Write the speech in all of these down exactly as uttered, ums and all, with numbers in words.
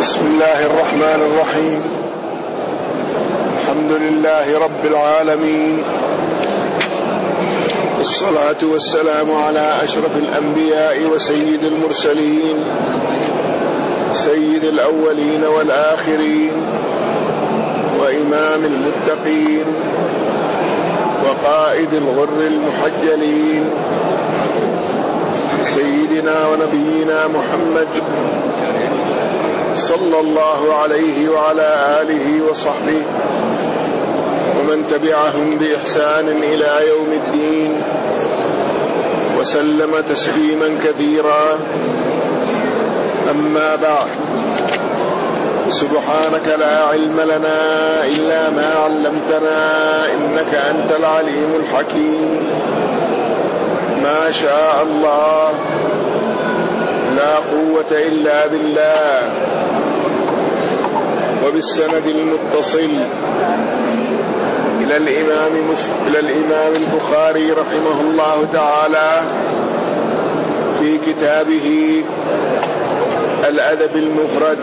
بسم الله الرحمن الرحيم. الحمد لله رب العالمين، والصلاة والسلام على أشرف الأنبياء وسيد المرسلين، سيد الأولين والآخرين، وإمام المتقين، وقائد الغر المحجلين، سيدنا ونبينا محمد صلى الله عليه وعلى آله وصحبه ومن تبعهم بإحسان إلى يوم الدين، وسلم تسليما كثيرا. أما بعد، سبحانك لا علم لنا إلا ما علمتنا إنك أنت العليم الحكيم. ما شاء الله، لا قوة إلا بالله. وبالسند المتصل إلى الإمام مش... إلى الإمام البخاري رحمه الله تعالى في كتابه الأدب المفرد،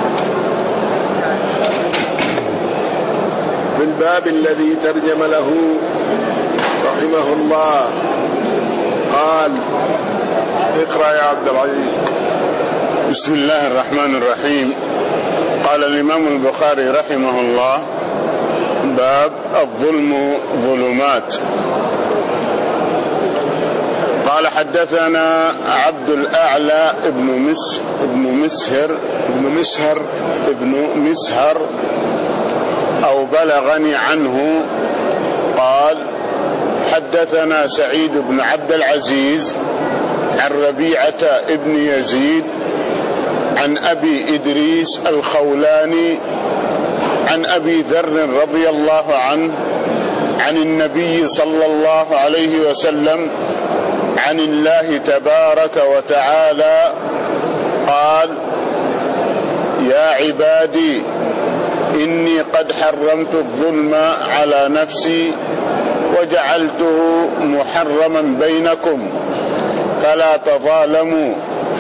بالباب الذي ترجم له رحمه الله. قال: اقرأ يا عبد العزيز. بسم الله الرحمن الرحيم. قال الإمام البخاري رحمه الله: باب الظلم ظلمات. قال: حدثنا عبد الأعلى ابن مس ابن مسهر ابن مسهر ابن مسهر أو بلغني عنه قال: حدثنا سعيد بن عبد العزيز عن ربيعة ابن يزيد عن أبي إدريس الخولاني عن أبي ذر رضي الله عنه عن النبي صلى الله عليه وسلم عن الله تبارك وتعالى قال: يا عبادي إني قد حرمت الظلم على نفسي وجعلته محرما بينكم فلا تظالموا.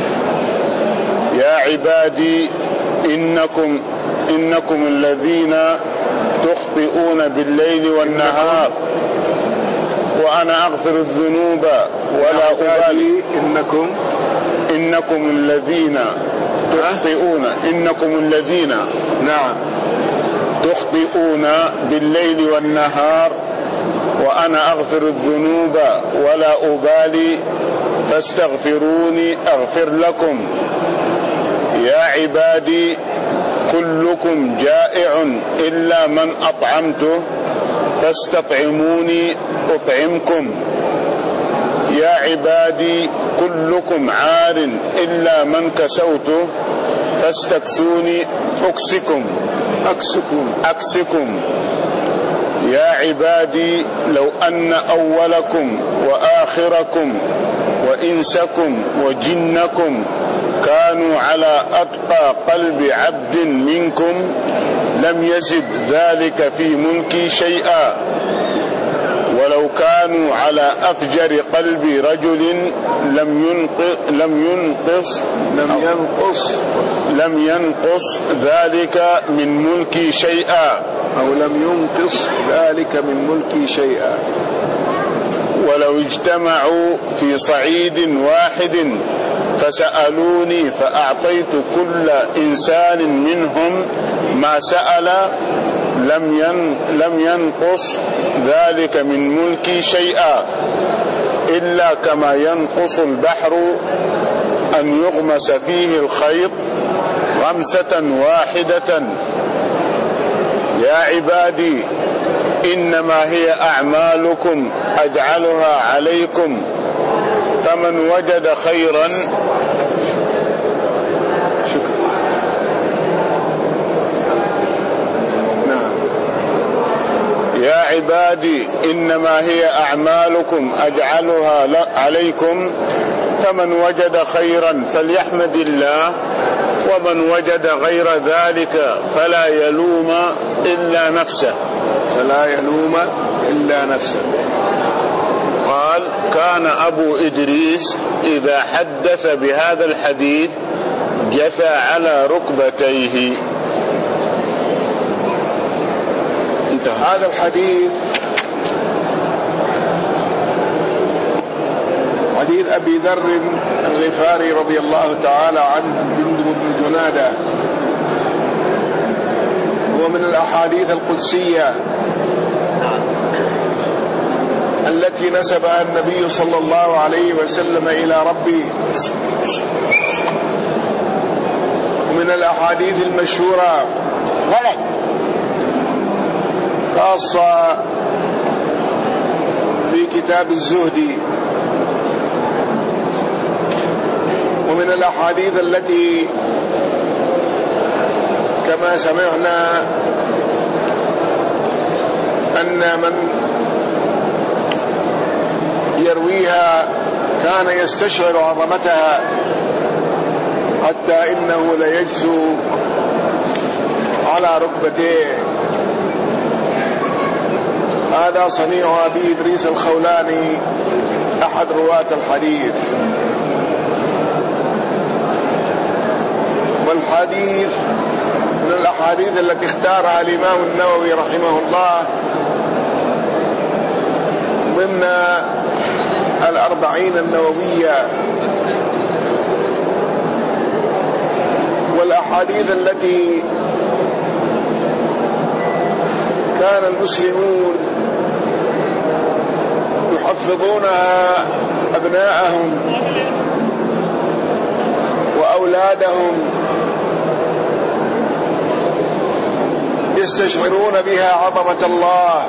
يا عبادي إنكم إنكم الذين تخطئون بالليل والنهار وأنا أغفر الذنوب ولا أبالي. إنكم إنكم الذين تخطئون إنكم الذين نعم تخطئون بالليل والنهار وأنا أغفر الذنوب ولا أبالي فاستغفروني أغفر لكم. يا عبادي كلكم جائع إلا من أطعمته فاستطعموني أطعمكم. يا عبادي كلكم عار إلا من كسوته فاستكسوني أكسكم أكسكم أكسكم. يا عبادي لو أن أولكم وآخركم وإنسكم وجنكم كانوا على أتقى قلب عبد منكم لم يزد ذلك في ملكي شيئا، ولو كانوا على أفجر قلب رجل لم ينقص لم ينقص لم ينقص لم ينقص ذلك من ملكي شيئا أو لم ينقص ذلك من ملكي شيئا. ولو اجتمعوا في صعيد واحد فسألوني فأعطيت كل إنسان منهم ما سأل لم لم ينقص ذلك من ملكي شيئا، إلا كما ينقص البحر أن يغمس فيه الخيط غمسة واحدة. يا عبادي إنما هي أعمالكم أجعلها عليكم، فمن وجد خيرا شكرا نعم يا عبادي إنما هي أعمالكم أجعلها عليكم، فمن وجد خيرا فليحمد الله، ومن وجد غير ذلك فلا يلوم إلا نفسه فلا يلوم إلا نفسه. قال: كان أبو إدريس إذا حدث بهذا الحديث جثى على ركبتيه. هذا الحديث حديث أبي ذر الغفاري رضي الله تعالى عنه جندب بن جنادة، هو من الأحاديث القدسية التي نسبها النبي صلى الله عليه وسلم إلى ربه، ومن الأحاديث المشهورة خاصة في كتاب الزهد، ومن الأحاديث التي كما سمعنا أن من يرويها كان يستشعر عظمتها حتى إنه ليجثو على ركبتيه. هذا صنيع أبي إدريس الخولاني أحد رواة الحديث. والحديث من الأحاديث التي اختارها الإمام النووي رحمه الله ضمن الأربعين النووية، والأحاديث التي كان المسلمون يحفظونها أبناءهم وأولادهم، يستشعرون بها عظمة الله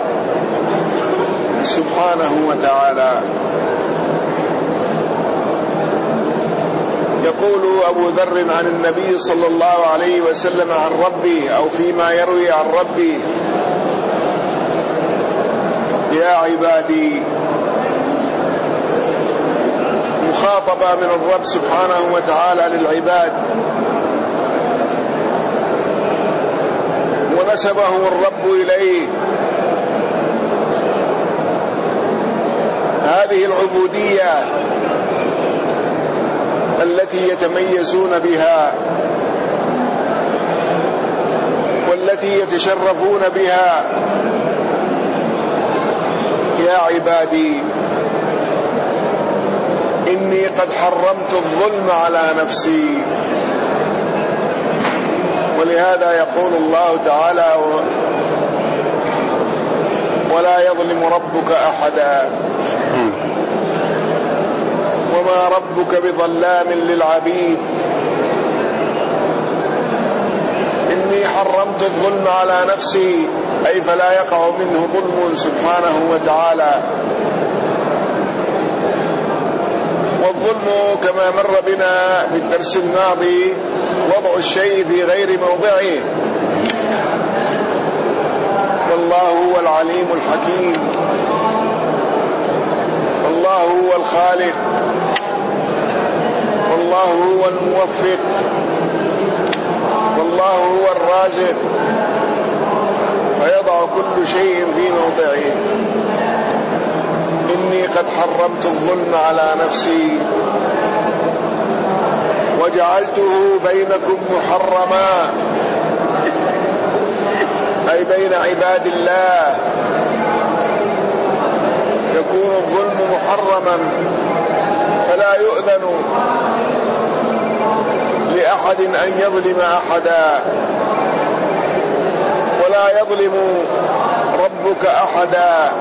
سبحانه وتعالى. يقول أبو ذر عن النبي صلى الله عليه وسلم عن ربي، أو فيما يروي عن ربي: يا عبادي، مخاطبة من الرب سبحانه وتعالى للعباد، ونسبه الرب إليه. هذه العبودية التي يتميزون بها والتي يتشرفون بها: يا عبادي إني قد حرمت الظلم على نفسي. ولهذا يقول الله تعالى: ولا يظلم ربك أحدا وما ربك بظلام للعبيد. إني حرمت الظلم على نفسي، أي فلا يقع منه ظلم سبحانه وتعالى. والظلم كما مر بنا في الدرس الماضي وضع الشيء في غير موضعه، والله هو العليم الحكيم، والله هو الخالق، والله هو الموفق، والله هو الرازق، فيضع كل شيء في موضعه. إني قد حرمت الظلم على نفسي وجعلته بينكم محرما، أي بين عباد الله يكون الظلم محرما، فلا يؤذن لأحد أن يظلم أحدا، ولا يظلم ربك أحدا،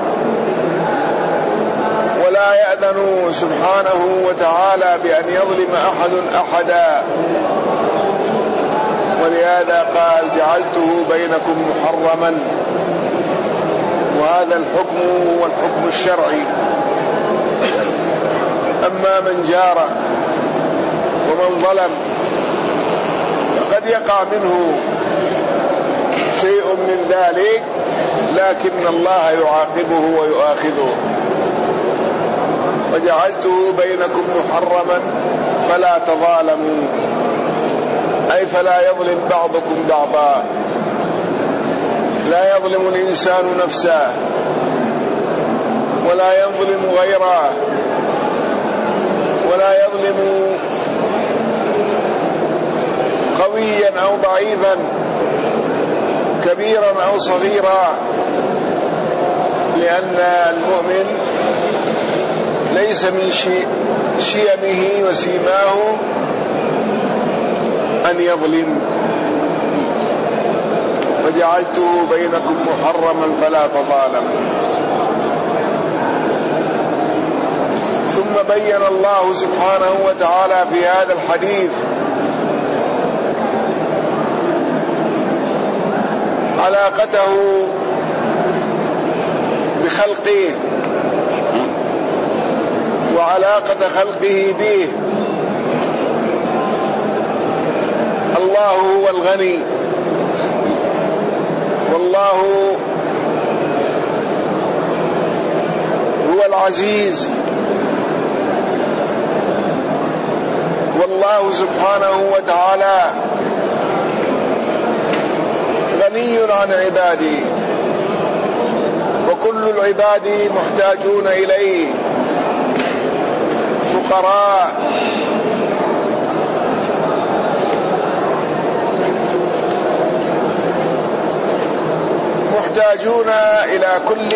ولا يأذن سبحانه وتعالى بأن يظلم أحد أحدا. ولهذا قال: جعلته بينكم محرما. وهذا الحكم هو الحكم الشرعي. أما من جار ومن ظلم فقد يقع منه شيء من ذلك، لكن الله يعاقبه ويؤاخذه. وجعلته بينكم محرما فلا تظالموا، أي فلا يظلم بعضكم بعضا. لا يظلم الإنسان نفسه ولا يظلم غيره، ولا يظلم قويا أو ضعيفا، كبيرا أو صغيرا، لأن المؤمن ليس من شيمه وسيماه أن يظلم. وجعلته بينكم محرما فلا تظالموا. ثم بين الله سبحانه وتعالى في هذا الحديث علاقته بخلقه وعلاقة خلقه به. الله هو الغني، والله هو العزيز، والله سبحانه وتعالى غني عن عباده، وكل العباد محتاجون إليه، فقراء محتاجون إلى كل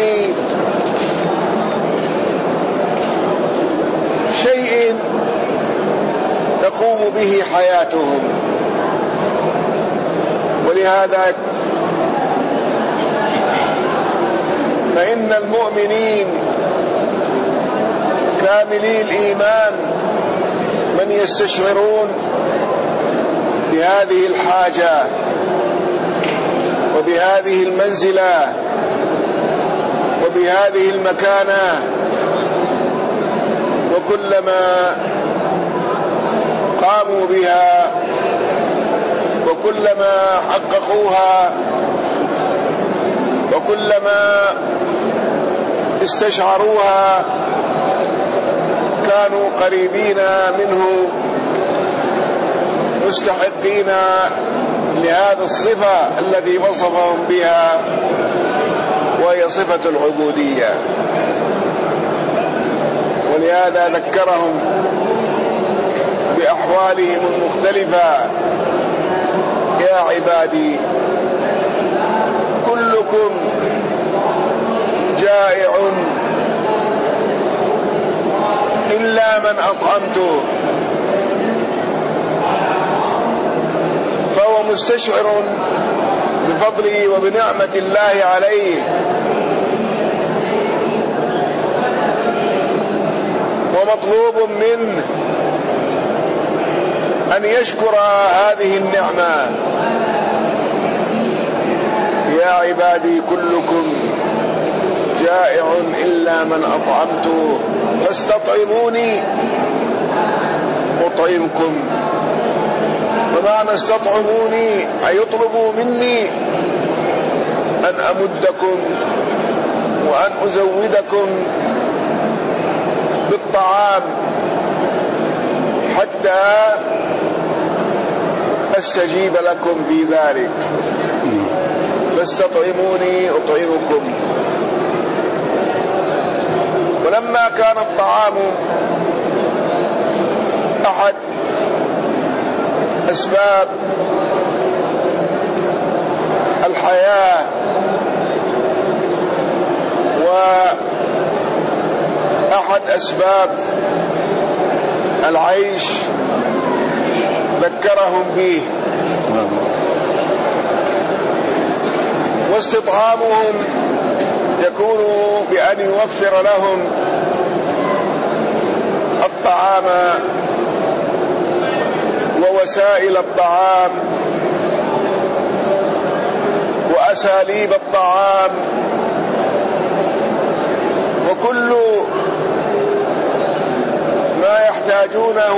شيء تقوم به حياتهم. ولهذا فإن المؤمنين كاملي الإيمان من يستشعرون بهذه الحاجة وبهذه المنزلة وبهذه المكانة، وكلما قاموا بها وكلما حققوها وكلما استشعروها كانوا قريبين منه، مستحقين لهذه الصفة التي وصفهم بها، وهي صفة العبودية. ولهذا ذكرهم بأحوالهم المختلفة: يا عبادي كلكم جائع إلا من أطعمته. فهو مستشعر بفضله وبنعمة الله عليه، ومطلوب منه أن يشكر هذه النعمة. يا عبادي كلكم جائع إلا من أطعمته فاستطعموني أطعمكم. ومعنى استطعموني أي يطلبوا مني أن أمدكم وأن أزودكم بالطعام حتى أستجيب لكم في ذلك. فاستطعموني أطعمكم. ولما كان الطعام أحد أسباب الحياة وأحد أسباب العيش ذكرهم به، واستطعامهم يكون بأن يوفر لهم الطعام ووسائل الطعام وأساليب الطعام وكل ما يحتاجونه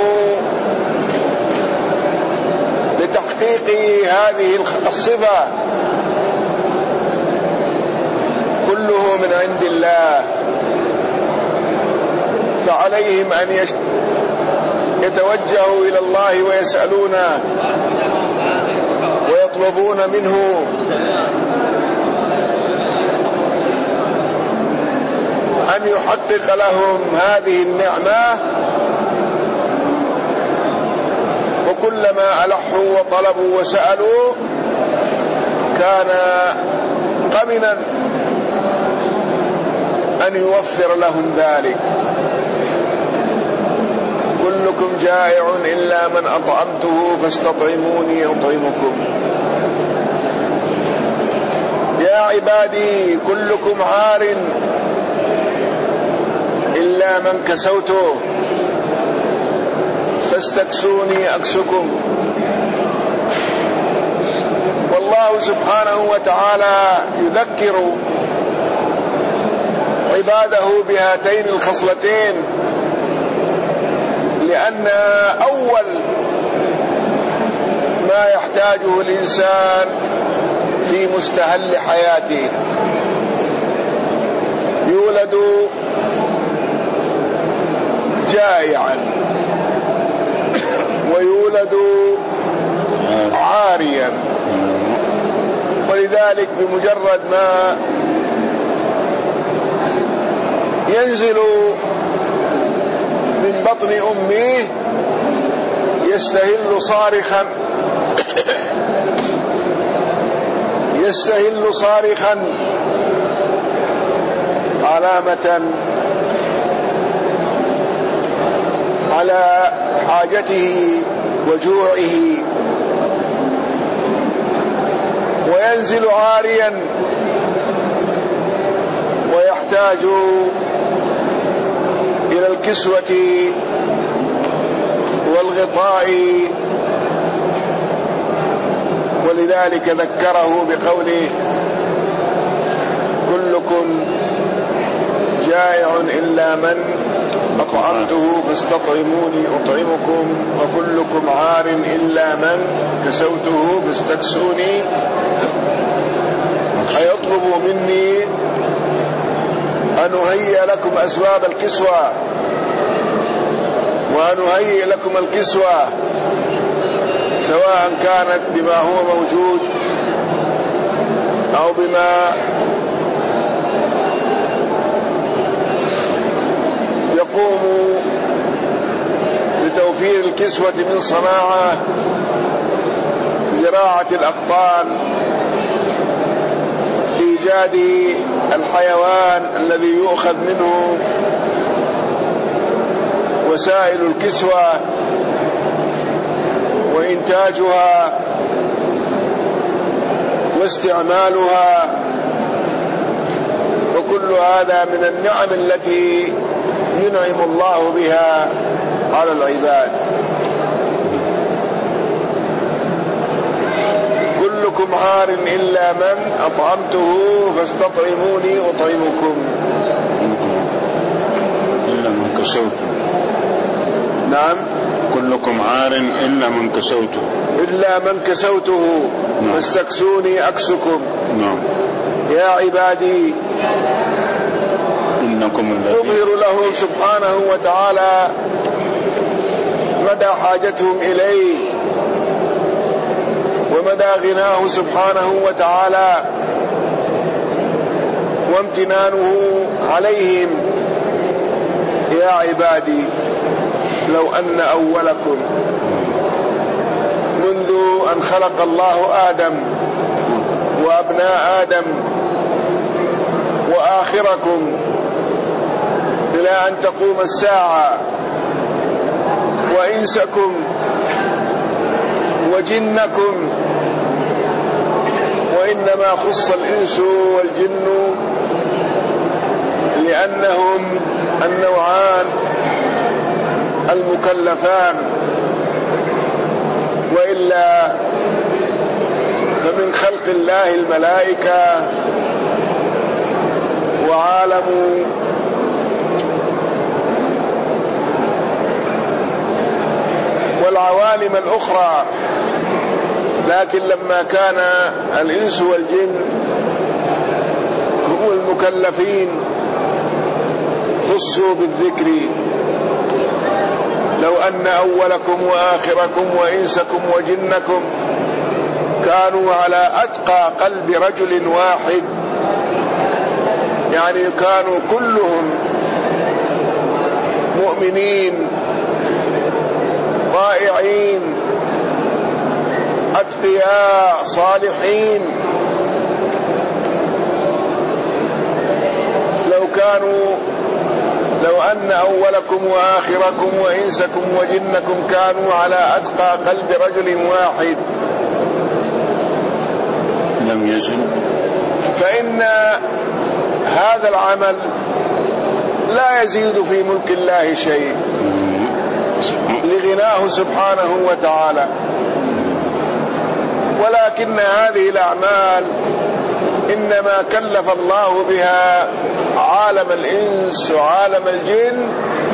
لتحقيق هذه الصفة، كله من عند الله. فعليهم أن يتوجهوا إلى الله ويسألونه ويطلبون منه أن يحقق لهم هذه النعمة، وكلما ألحوا وطلبوا وسألوا كان قمنا أن يوفر لهم ذلك. كلكم جائع إلا من أطعمته فاستطعموني أطعمكم. يا عبادي كلكم عار إلا من كسوته فاستكسوني أكسكم. والله سبحانه وتعالى يذكر عباده بهاتين الخصلتين، لأن أول ما يحتاجه الإنسان في مستهل حياته يولد جائعا ويولد عاريا، ولذلك بمجرد ما ينزل من بطن أمه يستهل صارخا يستهل صارخا علامة على حاجته وجوعه، وينزل عاريا ويحتاج إلى الكسوة والغطاء، ولذلك ذكره بقوله كلكم جائع إلا من أطعمته فاستطعموني أطعمكم، وكلكم عار إلا من كسوته فاستكسوني. أيطلب مني أن أهيئ لكم أسباب الكسوة وأن أهيئ لكم الكسوة سواء كانت بما هو موجود أو بما يقوم بتوفير الكسوة من صناعة زراعة الأقطان، إيجاد الحيوان الذي يؤخذ منه وسائل الكسوة وإنتاجها واستعمالها، وكل هذا من النعم التي ينعم الله بها على العباد. كلكم عار إلا من أطعمته فاستطعموني أطعمكم. إلا من كسوته. نعم. كلكم عار إلا من كسوته. إلا من كسوته نعم. فاستكسوني أكسكم. نعم. يا عبادي إنكم يظهر لهم سبحانه وتعالى مدى حاجتهم إليه ومدى غناه سبحانه وتعالى وامتنانه عليهم. يا عبادي لو أن أولكم منذ أن خلق الله آدم وأبناء آدم وآخركم إلى أن تقوم الساعة وإنسكم وجنكم، وإنما خص الإنس والجن لأنهم النوعان المكلفان، وإلا فمن خلق الله الملائكة وعالم والعوالم الأخرى. لكن لما كان الإنس والجن هم المكلفين خصوا بالذكر. لو أن أولكم وآخركم وإنسكم وجنكم كانوا على أتقى قلب رجل واحد، يعني كانوا كلهم مؤمنين طائعين أتقياء صالحين، لو كانوا لو أن أولكم وآخركم وإنسكم وجنكم كانوا على أتقى قلب رجل واحد لم يزل، فإن هذا العمل لا يزيد في ملك الله شيء لغناه سبحانه وتعالى، ولكن هذه الأعمال إنما كلف الله بها عالم الإنس وعالم الجن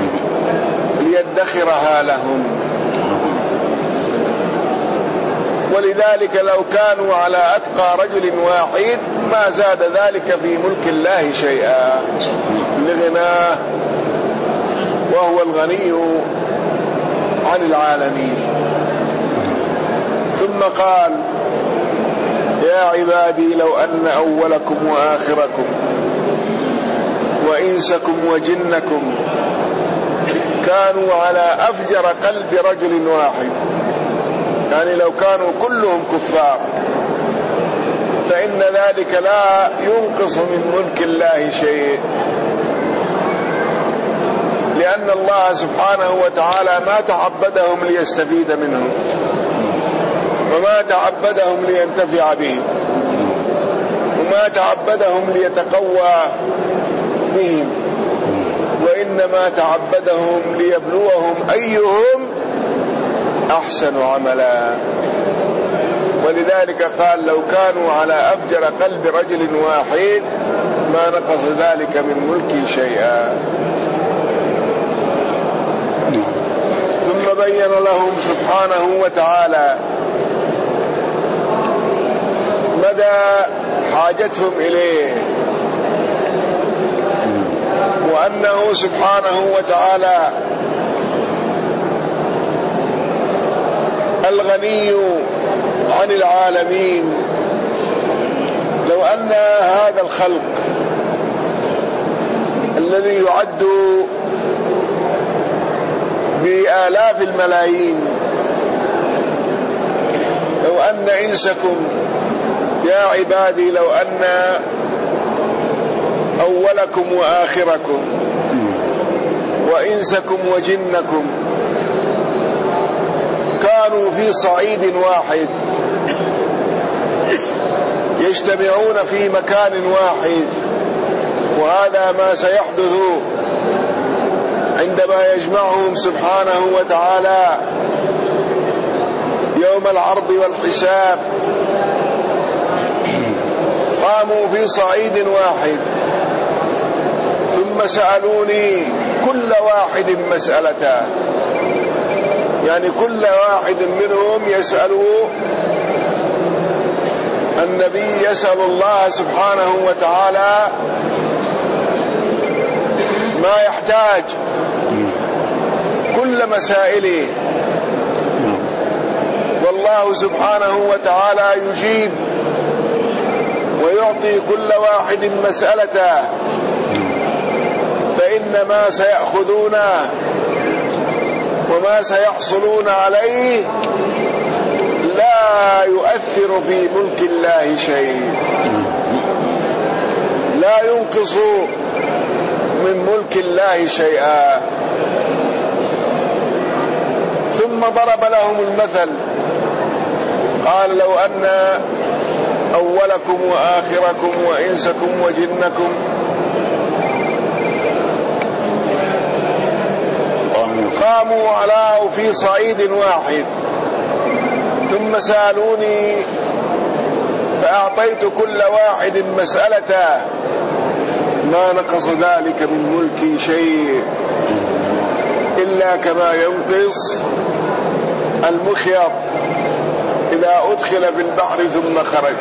ليدخرها لهم، ولذلك لو كانوا على أتقى رجل واحد ما زاد ذلك في ملك الله شيئا لغناه، وهو الغني عن العالمين. ثم قال: يا عبادي لو أن أولكم وآخركم وإنسكم وجنكم كانوا على أفجر قلب رجل واحد، يعني لو كانوا كلهم كفار، فإن ذلك لا ينقص من ملك الله شيء، لأن الله سبحانه وتعالى ما تعبدهم ليستفيد منهم، وما تعبدهم لينتفع بهم، وما تعبدهم ليتقوى بهم، وإنما تعبدهم ليبلوهم أيهم أحسن عملا. ولذلك قال: لو كانوا على أفجر قلب رجل واحد ما نقص ذلك من ملكي شيئا. ثم بين لهم سبحانه وتعالى مدى حاجتهم إليه، وأنه سبحانه وتعالى الغني عن العالمين. لو أن هذا الخلق الذي يعد بآلاف الملايين، لو أن إنسكم يا عبادي لو أن أولكم وآخركم وإنسكم وجنكم كانوا في صعيد واحد يجتمعون في مكان واحد، وهذا ما سيحدث عندما يجمعهم سبحانه وتعالى يوم العرض والحساب. قاموا في صعيد واحد ثم سألوني كل واحد مسألته، يعني كل واحد منهم يسأل النبي، يسأل الله سبحانه وتعالى ما يحتاج، كل مسائله، والله سبحانه وتعالى يجيب ويعطي كل واحد مسألته، فإن ما سيأخذونه وما سيحصلون عليه لا يؤثر في ملك الله شيء، لا ينقص من ملك الله شيئا. ثم ضرب لهم المثل، قال: لو أن أولكم وآخركم وإنسكم وجنكم قاموا على في صعيد واحد ثم سألوني فأعطيت كل واحد مسألته ما نقص ذلك من ملكي شيء إلا كما ينقص المخيط إذا أدخل في البحر ثم خرج.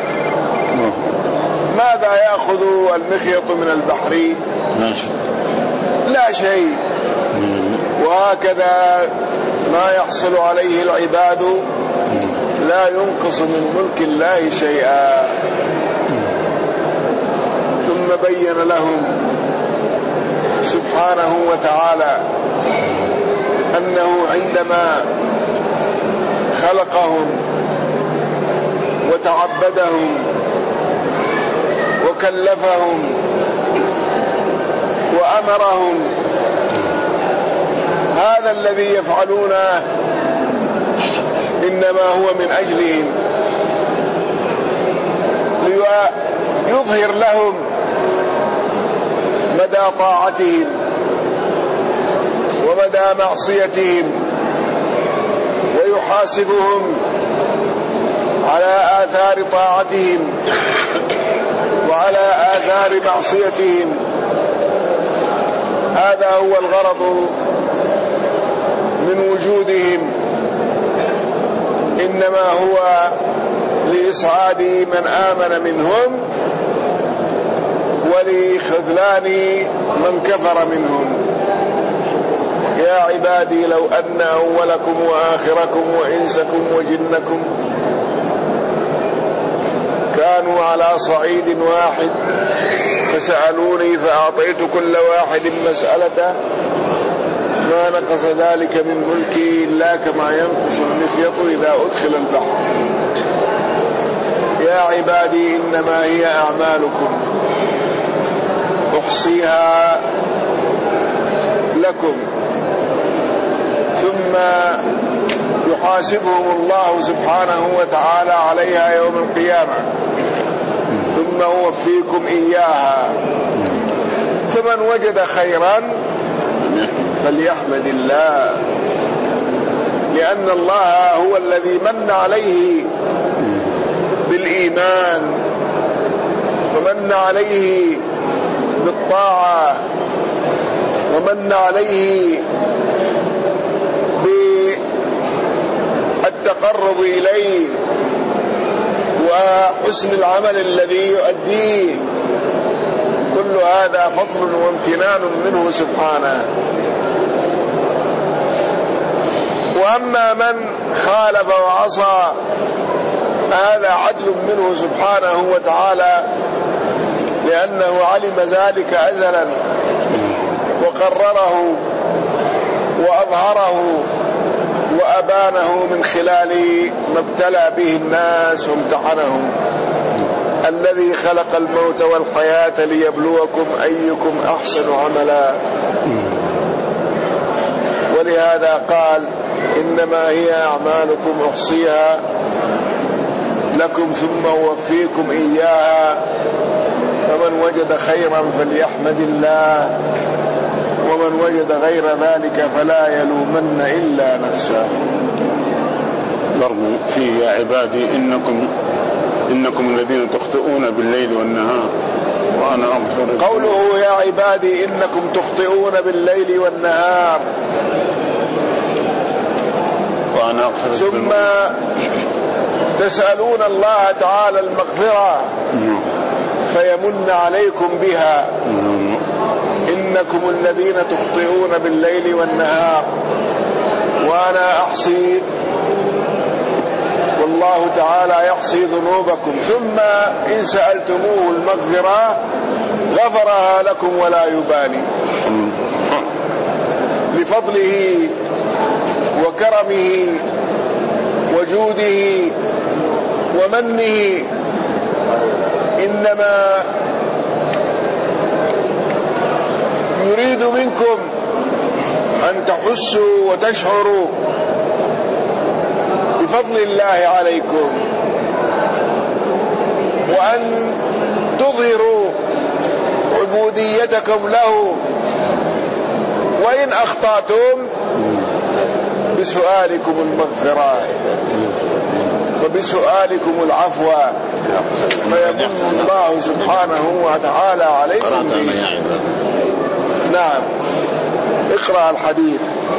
ماذا يأخذ المخيط من البحر؟ لا شيء. وهكذا ما يحصل عليه العباد لا ينقص من ملك الله شيئا. ثم بين لهم سبحانه وتعالى أنه عندما خلقهم عبدهم وكلفهم وأمرهم. هذا الذي يفعلونه إنما هو من أجلهم، ليظهر لهم مدى طاعتهم ومدى معصيتهم، ويحاسبهم على آثار طاعتهم وعلى آثار معصيتهم. هذا هو الغرض من وجودهم، إنما هو لإسعاد من آمن منهم ولخذلان من كفر منهم. يا عبادي لو أن أولكم وآخركم وإنسكم وجنكم كانوا على صعيد واحد فسألوني فأعطيت كل واحد مسألته ما نقص ذلك من ملكي إلا كما ينقص المخيط إذا أدخل البحر. يا عبادي إنما هي أعمالكم أحصيها لكم ثم يحاسبهم الله سبحانه وتعالى عليها يوم القيامة ثم أوفيكم إياها. فمن وجد خيرا فليحمد الله، لأن الله هو الذي من عليه بالإيمان ومن عليه بالطاعة ومن عليه بالتقرب إليه وحسن العمل الذي يؤديه. كل هذا فضل وامتنان منه سبحانه. وأما من خالف وعصى هذا عدل منه سبحانه وتعالى، لأنه علم ذلك أزلا وقرره وأظهره وأبانه من خلال ما ابتلى به الناس وامتحنهم. الذي خلق الموت والحياة ليبلوكم أيكم أحسن عملا. ولهذا قال إنما هي أعمالكم أحصيها لكم ثم أوفيكم إياها. فمن وجد خيرا فليحمد الله ومن وجد غير ذلك فلا يلومن إلا نفسه. برضو في يا عبادي إنكم إنكم الذين تخطئون بالليل والنهار وأنا أغفر. قوله يا عبادي إنكم تخطئون بالليل والنهار وأنا أغفر ثم تسألون الله تعالى المغفرة فيمن عليكم بها. إنكم الذين تخطئون بالليل والنهار وأنا أحصي والله تعالى يحصي ذنوبكم ثم إن سألتموه المغفرة غفرها لكم ولا يبالي لفضله وكرمه وجوده ومنه. إنما يريد منكم أن تحسوا وتشعروا بفضل الله عليكم وأن تظهروا عبوديتكم له، وإن أخطأتم بسؤالكم المغفرة وبسؤالكم العفو فيمن الله سبحانه وتعالى عليكم به. نعم اقرأ الحديث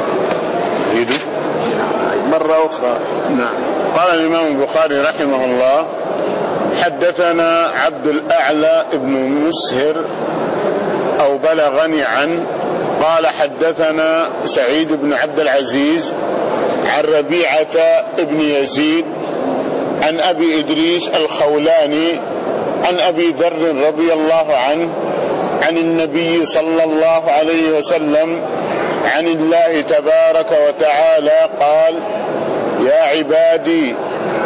مرة أخرى. نعم. قال الإمام البخاري رحمه الله حدثنا عبد الأعلى ابن مسهر أو بلغني عن قال حدثنا سعيد بن عبد العزيز عن ربيعة ابن يزيد عن أبي إدريس الخولاني عن أبي ذر رضي الله عنه عن النبي صلى الله عليه وسلم عن الله تبارك وتعالى قال يا عبادي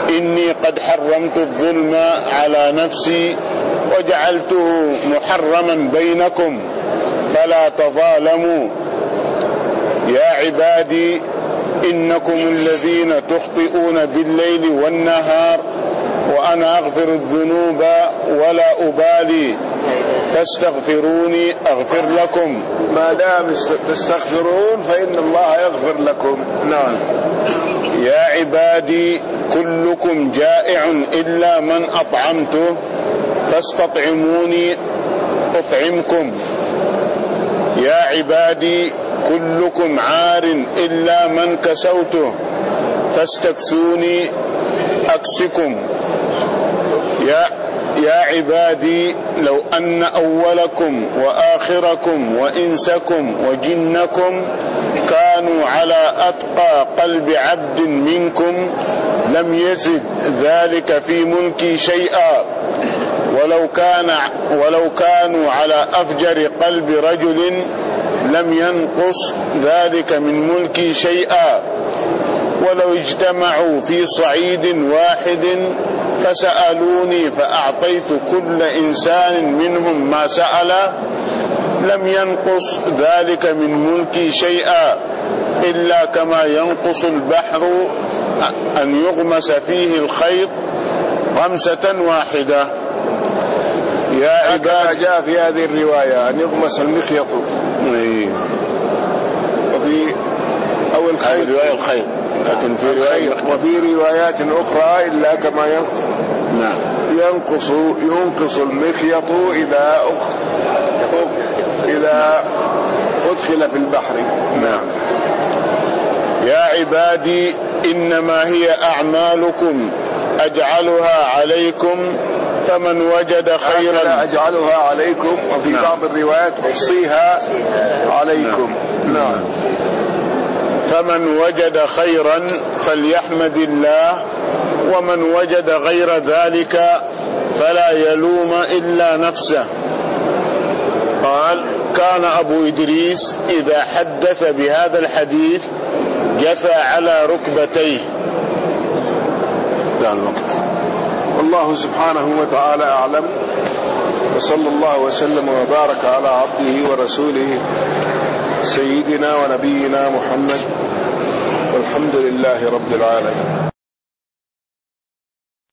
إني قد حرمت الظلم على نفسي وجعلته محرما بينكم فلا تظالموا. يا عبادي إنكم الذين تخطئون بالليل والنهار وأنا أغفر الذنوب ولا أبالي فاستغفروني أغفر لكم. ما دام تستغفرون فإن الله يغفر لكم. نعم. يا عبادي كلكم جائع إلا من أطعمته فاستطعموني أطعمكم. يا عبادي كلكم عار إلا من كسوته فاستكسوني أكسكم. يا يا عبادي لو أن أولكم وآخركم وإنسكم وجنكم كانوا على أتقى قلب عبد منكم لم يزد ذلك في ملكي شيئا ولو كان ولو كانوا على أفجر قلب رجل لم ينقص ذلك من ملكي شيئا ولو اجتمعوا في صعيد واحد فسألوني فأعطيت كل إنسان منهم ما سأل لم ينقص ذلك من ملكي شيئا إلا كما ينقص البحر أن يغمس فيه الخيط غمسة واحدة. يا عباد جاء في هذه الرواية أن يغمس المخيط وفي أو الخيط رواية الخيط لكن في رواية وفي روايات أخرى إلا كما ينقص نعم ينقص ينقص المخيط إذا أخ إذا أدخل في البحر. نعم. يا عبادي إنما هي أعمالكم أجعلها عليكم فمن وجد خيرا أجعلها عليكم وفي نعم. بعض الروايات أحصيها عليكم. نعم. نعم. فمن وجد خيرا فليحمد الله ومن وجد غير ذلك فلا يلوم إلا نفسه. قال كان أبو إدريس إذا حدث بهذا الحديث جثى على ركبتيه. لا الوقت. والله سبحانه وتعالى أعلم، وصلى الله وسلم وبارك على عبده ورسوله سيدنا ونبينا محمد، والحمد لله رب العالمين.